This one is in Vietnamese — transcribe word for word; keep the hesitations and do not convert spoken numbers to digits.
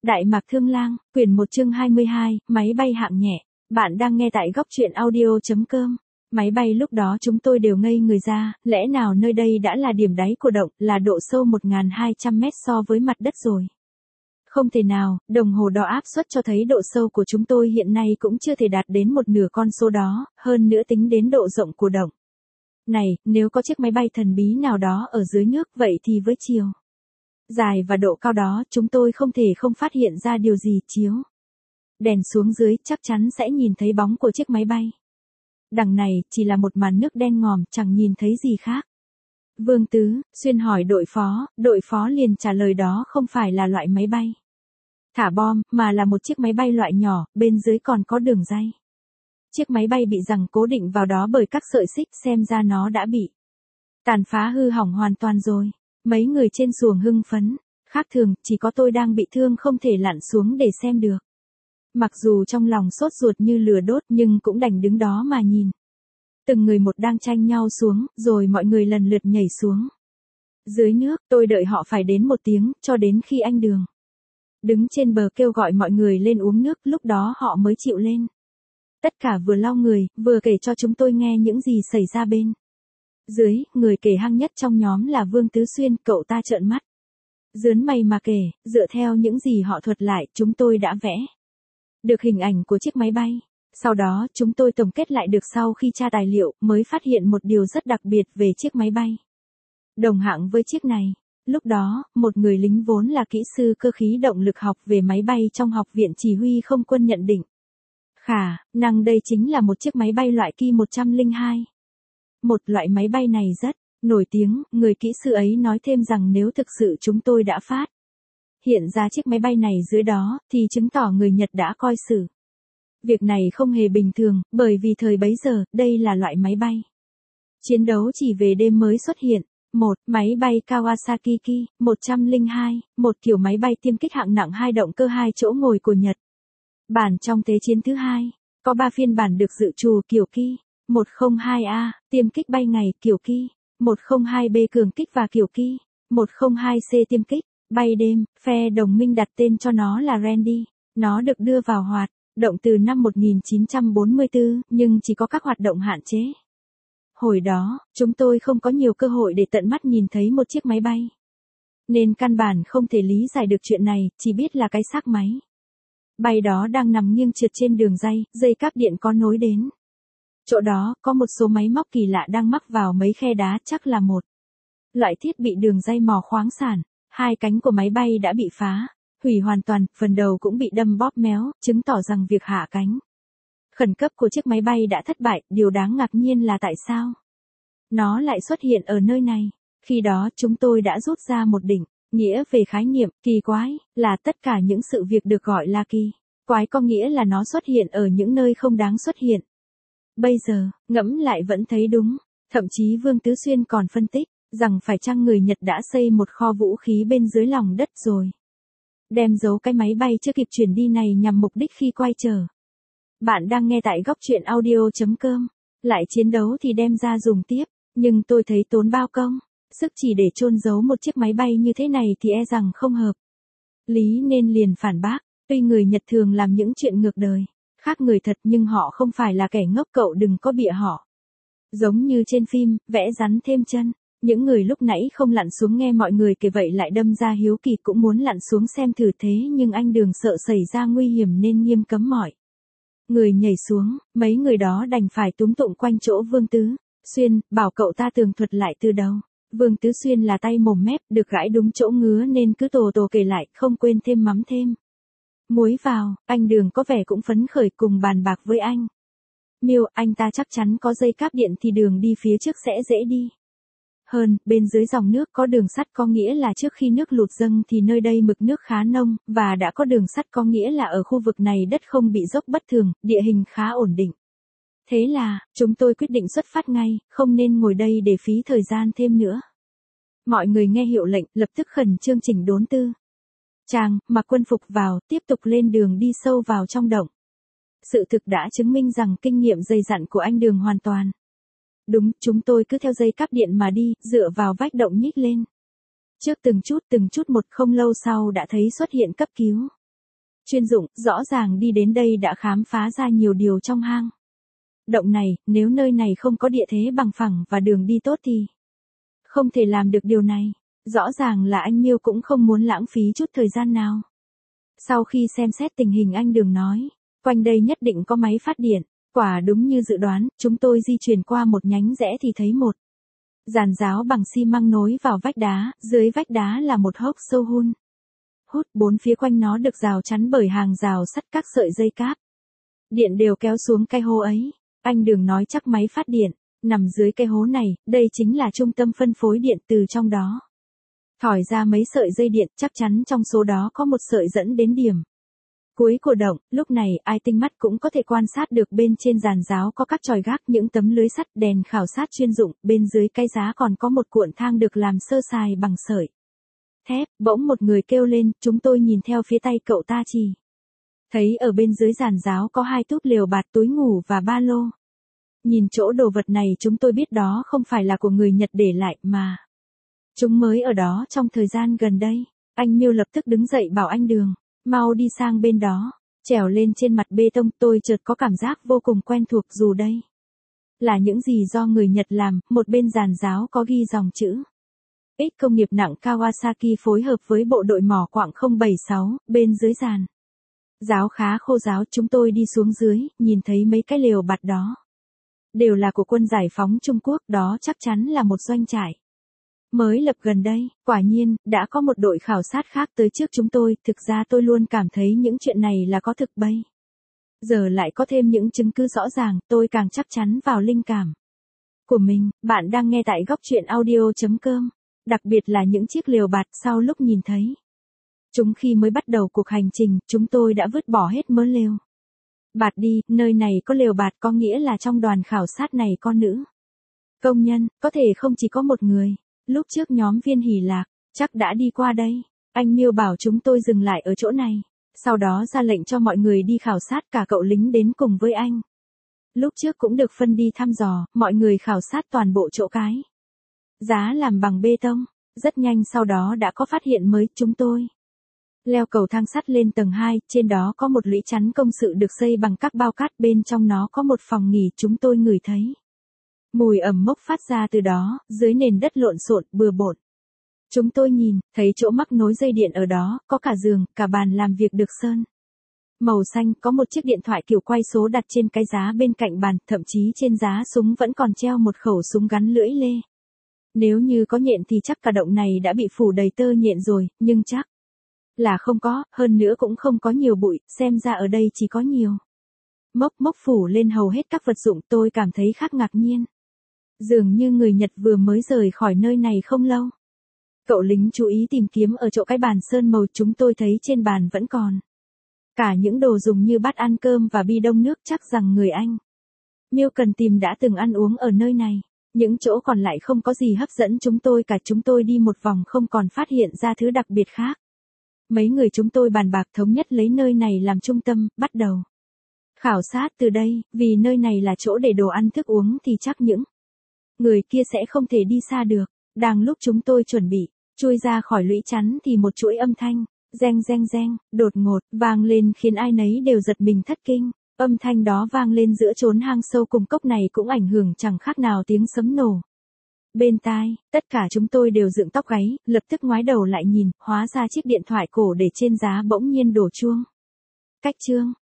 Đại Mạc Thương Lang, quyển một chương hai mươi hai, máy bay hạng nhẹ. Bạn đang nghe tại góc truyện audio chấm com. Máy bay lúc đó chúng tôi đều ngây người ra, lẽ nào nơi đây đã là điểm đáy của động, là độ sâu một nghìn hai trăm mét so với mặt đất rồi. Không thể nào, đồng hồ đo áp suất cho thấy độ sâu của chúng tôi hiện nay cũng chưa thể đạt đến một nửa con số đó, hơn nữa tính đến độ rộng của động. Này, nếu có chiếc máy bay thần bí nào đó ở dưới nước vậy thì với chiều dài và độ cao đó chúng tôi không thể không phát hiện ra điều gì. Chiếu đèn xuống dưới chắc chắn sẽ nhìn thấy bóng của chiếc máy bay. Đằng này chỉ là một màn nước đen ngòm, chẳng nhìn thấy gì khác. Vương Tứ Xuyên hỏi đội phó, đội phó liền trả lời đó không phải là loại máy bay thả bom, mà là một chiếc máy bay loại nhỏ, bên dưới còn có đường ray. Chiếc máy bay bị giằng cố định vào đó bởi các sợi xích, xem ra nó đã bị tàn phá hư hỏng hoàn toàn rồi. Mấy người trên xuồng hưng phấn, khác thường, chỉ có tôi đang bị thương không thể lặn xuống để xem được. Mặc dù trong lòng sốt ruột như lửa đốt nhưng cũng đành đứng đó mà nhìn. Từng người một đang tranh nhau xuống, rồi mọi người lần lượt nhảy xuống. Dưới nước, tôi đợi họ phải đến một tiếng, cho đến khi anh Đường đứng trên bờ kêu gọi mọi người lên uống nước, lúc đó họ mới chịu lên. Tất cả vừa lau người, vừa kể cho chúng tôi nghe những gì xảy ra bên dưới. Người kể hăng nhất trong nhóm là Vương Tứ Xuyên, cậu ta trợn mắt dướn mày mà kể, dựa theo những gì họ thuật lại, chúng tôi đã vẽ được hình ảnh của chiếc máy bay. Sau đó chúng tôi tổng kết lại được sau khi tra tài liệu, mới phát hiện một điều rất đặc biệt về chiếc máy bay đồng hạng với chiếc này. Lúc đó, một người lính vốn là kỹ sư cơ khí động lực học về máy bay trong Học viện Chỉ huy Không quân nhận định khả năng đây chính là một chiếc máy bay loại Ki một không hai. Một loại máy bay này rất nổi tiếng. Người kỹ sư ấy nói thêm rằng nếu thực sự chúng tôi đã phát hiện ra chiếc máy bay này dưới đó, thì chứng tỏ người Nhật đã coi xử việc này không hề bình thường, bởi vì thời bấy giờ, đây là loại máy bay chiến đấu chỉ về đêm mới xuất hiện. Một, máy bay Kawasaki Ki một không hai, một kiểu máy bay tiêm kích hạng nặng hai động cơ hai chỗ ngồi của Nhật Bản trong Thế chiến thứ hai. Có ba phiên bản được dự trù: kiểu Ki một không hai A, tiêm kích bay ngày, kiểu Ki một không hai B cường kích và kiểu Ki một không hai C tiêm kích bay đêm. Phe đồng minh đặt tên cho nó là Randy. Nó được đưa vào hoạt động từ năm một nghìn chín trăm bốn mươi tư, nhưng chỉ có các hoạt động hạn chế. Hồi đó, chúng tôi không có nhiều cơ hội để tận mắt nhìn thấy một chiếc máy bay, nên căn bản không thể lý giải được chuyện này, chỉ biết là cái xác máy bay đó đang nằm nghiêng trượt trên đường ray, dây cáp điện có nối đến. Chỗ đó, có một số máy móc kỳ lạ đang mắc vào mấy khe đá, chắc là một loại thiết bị đường ray mỏ khoáng sản. Hai cánh của máy bay đã bị phá hủy hoàn toàn, phần đầu cũng bị đâm bóp méo, chứng tỏ rằng việc hạ cánh khẩn cấp của chiếc máy bay đã thất bại. Điều đáng ngạc nhiên là tại sao nó lại xuất hiện ở nơi này. Khi đó chúng tôi đã rút ra một định nghĩa về khái niệm kỳ quái, là tất cả những sự việc được gọi là kỳ quái có nghĩa là nó xuất hiện ở những nơi không đáng xuất hiện. Bây giờ, ngẫm lại vẫn thấy đúng. Thậm chí Vương Tứ Xuyên còn phân tích rằng phải chăng người Nhật đã xây một kho vũ khí bên dưới lòng đất rồi đem giấu cái máy bay chưa kịp chuyển đi này nhằm mục đích khi quay trở. Bạn đang nghe tại góc truyện audio chấm com. Lại chiến đấu thì đem ra dùng tiếp, nhưng tôi thấy tốn bao công sức chỉ để chôn giấu một chiếc máy bay như thế này thì e rằng không hợp lý, nên liền phản bác. Tuy người Nhật thường làm những chuyện ngược đời khác người thật, nhưng họ không phải là kẻ ngốc, cậu đừng có bịa họ. Giống như trên phim, vẽ rắn thêm chân. Những người lúc nãy không lặn xuống nghe mọi người kể vậy lại đâm ra hiếu kỳ cũng muốn lặn xuống xem thử, thế nhưng anh Đường sợ xảy ra nguy hiểm nên nghiêm cấm mọi người nhảy xuống. Mấy người đó đành phải túm tụng quanh chỗ Vương Tứ Xuyên, bảo cậu ta tường thuật lại từ đầu. Vương Tứ Xuyên là tay mồm mép, được gãi đúng chỗ ngứa nên cứ tồ tồ kể lại, không quên thêm mắm thêm muối vào. Anh Đường có vẻ cũng phấn khởi, cùng bàn bạc với anh Miêu. Anh ta chắc chắn có dây cáp điện thì đường đi phía trước sẽ dễ đi hơn. Bên dưới dòng nước có đường sắt, có nghĩa là trước khi nước lụt dâng thì nơi đây mực nước khá nông, và đã có đường sắt có nghĩa là ở khu vực này đất không bị dốc bất thường, địa hình khá ổn định. Thế là, chúng tôi quyết định xuất phát ngay, không nên ngồi đây để phí thời gian thêm nữa. Mọi người nghe hiệu lệnh, lập tức khẩn trương chỉnh đốn tư trang, mặc quân phục vào, tiếp tục lên đường đi sâu vào trong động. Sự thực đã chứng minh rằng kinh nghiệm dày dặn của anh Đường hoàn toàn đúng. Chúng tôi cứ theo dây cáp điện mà đi, dựa vào vách động nhích lên trước từng chút từng chút một. Không lâu sau đã thấy xuất hiện cấp cứu chuyên dụng, rõ ràng đi đến đây đã khám phá ra nhiều điều trong hang động này, nếu nơi này không có địa thế bằng phẳng và đường đi tốt thì không thể làm được điều này. Rõ ràng là anh Miêu cũng không muốn lãng phí chút thời gian nào. Sau khi xem xét tình hình anh Đường nói, quanh đây nhất định có máy phát điện. Quả đúng như dự đoán, chúng tôi di chuyển qua một nhánh rẽ thì thấy một giàn giáo bằng xi măng nối vào vách đá, dưới vách đá là một hốc sâu hun hút, bốn phía quanh nó được rào chắn bởi hàng rào sắt các sợi dây cáp. Điện đều kéo xuống cái hố ấy. Anh Đường nói chắc máy phát điện nằm dưới cái hố này, đây chính là trung tâm phân phối điện, từ trong đó thỏi ra mấy sợi dây điện, chắc chắn trong số đó có một sợi dẫn đến điểm cuối của động. Lúc này ai tinh mắt cũng có thể quan sát được bên trên giàn giáo có các chòi gác, những tấm lưới sắt, đèn khảo sát chuyên dụng, bên dưới cái giá còn có một cuộn thang được làm sơ sài bằng sợi thép. Bỗng một người kêu lên, chúng tôi nhìn theo phía tay cậu ta chỉ thấy ở bên dưới giàn giáo có hai túp lều bạt, túi ngủ và ba lô. Nhìn chỗ đồ vật này chúng tôi biết đó không phải là của người Nhật để lại mà chúng mới ở đó trong thời gian gần đây. Anh Miêu lập tức đứng dậy bảo anh Đường, mau đi sang bên đó. Trèo lên trên mặt bê tông, tôi chợt có cảm giác vô cùng quen thuộc, dù đây là những gì do người Nhật làm. Một bên giàn giáo có ghi dòng chữ X công nghiệp nặng Kawasaki phối hợp với bộ đội mỏ quặng không bảy sáu, bên dưới giàn giáo khá khô ráo. Chúng tôi đi xuống dưới, nhìn thấy mấy cái lều bạt đó đều là của quân giải phóng Trung Quốc, đó chắc chắn là một doanh trại mới lập gần đây. Quả nhiên, đã có một đội khảo sát khác tới trước chúng tôi. Thực ra tôi luôn cảm thấy những chuyện này là có thực, bây giờ lại có thêm những chứng cứ rõ ràng, tôi càng chắc chắn vào linh cảm của mình. Bạn đang nghe tại góc truyện audio chấm com. Đặc biệt là những chiếc lều bạt, sau lúc nhìn thấy chúng khi mới bắt đầu cuộc hành trình, chúng tôi đã vứt bỏ hết mớ lều bạt đi. Nơi này có lều bạt có nghĩa là trong đoàn khảo sát này có nữ công nhân, có thể không chỉ có một người. Lúc trước nhóm Viên Hỷ Lạc chắc đã đi qua đây. Anh Miêu bảo chúng tôi dừng lại ở chỗ này, sau đó ra lệnh cho mọi người đi khảo sát, cả cậu lính đến cùng với anh. Lúc trước cũng được phân đi thăm dò, mọi người khảo sát toàn bộ chỗ cái giá làm bằng bê tông. Rất nhanh sau đó đã có phát hiện mới, chúng tôi leo cầu thang sắt lên tầng hai, trên đó có một lũy chắn công sự được xây bằng các bao cát, bên trong nó có một phòng nghỉ. Chúng tôi ngửi thấy mùi ẩm mốc phát ra từ đó, dưới nền đất lộn xộn, bừa bộn. Chúng tôi nhìn, thấy chỗ mắc nối dây điện ở đó, có cả giường, cả bàn làm việc được sơn màu xanh, có một chiếc điện thoại kiểu quay số đặt trên cái giá bên cạnh bàn, thậm chí trên giá súng vẫn còn treo một khẩu súng gắn lưỡi lê. Nếu như có nhện thì chắc cả động này đã bị phủ đầy tơ nhện rồi, nhưng chắc là không có, hơn nữa cũng không có nhiều bụi, xem ra ở đây chỉ có nhiều mốc mốc phủ lên hầu hết các vật dụng. Tôi cảm thấy khá ngạc nhiên. Dường như người Nhật vừa mới rời khỏi nơi này không lâu. Cậu lính chú ý tìm kiếm ở chỗ cái bàn sơn màu, chúng tôi thấy trên bàn vẫn còn cả những đồ dùng như bát ăn cơm và bi đông nước, chắc rằng người anh Miêu cần tìm đã từng ăn uống ở nơi này. Những chỗ còn lại không có gì hấp dẫn chúng tôi cả. Chúng tôi đi một vòng không còn phát hiện ra thứ đặc biệt khác. Mấy người chúng tôi bàn bạc thống nhất lấy nơi này làm trung tâm, bắt đầu khảo sát từ đây. Vì nơi này là chỗ để đồ ăn thức uống thì chắc những người kia sẽ không thể đi xa được. Đang lúc chúng tôi chuẩn bị chui ra khỏi lũy chắn thì một chuỗi âm thanh reng reng reng đột ngột vang lên, khiến ai nấy đều giật mình thất kinh. Âm thanh đó vang lên giữa chốn hang sâu cùng cốc này cũng ảnh hưởng chẳng khác nào tiếng sấm nổ bên tai. Tất cả chúng tôi đều dựng tóc gáy, lập tức ngoái đầu lại nhìn, hóa ra chiếc điện thoại cổ để trên giá bỗng nhiên đổ chuông cách chương.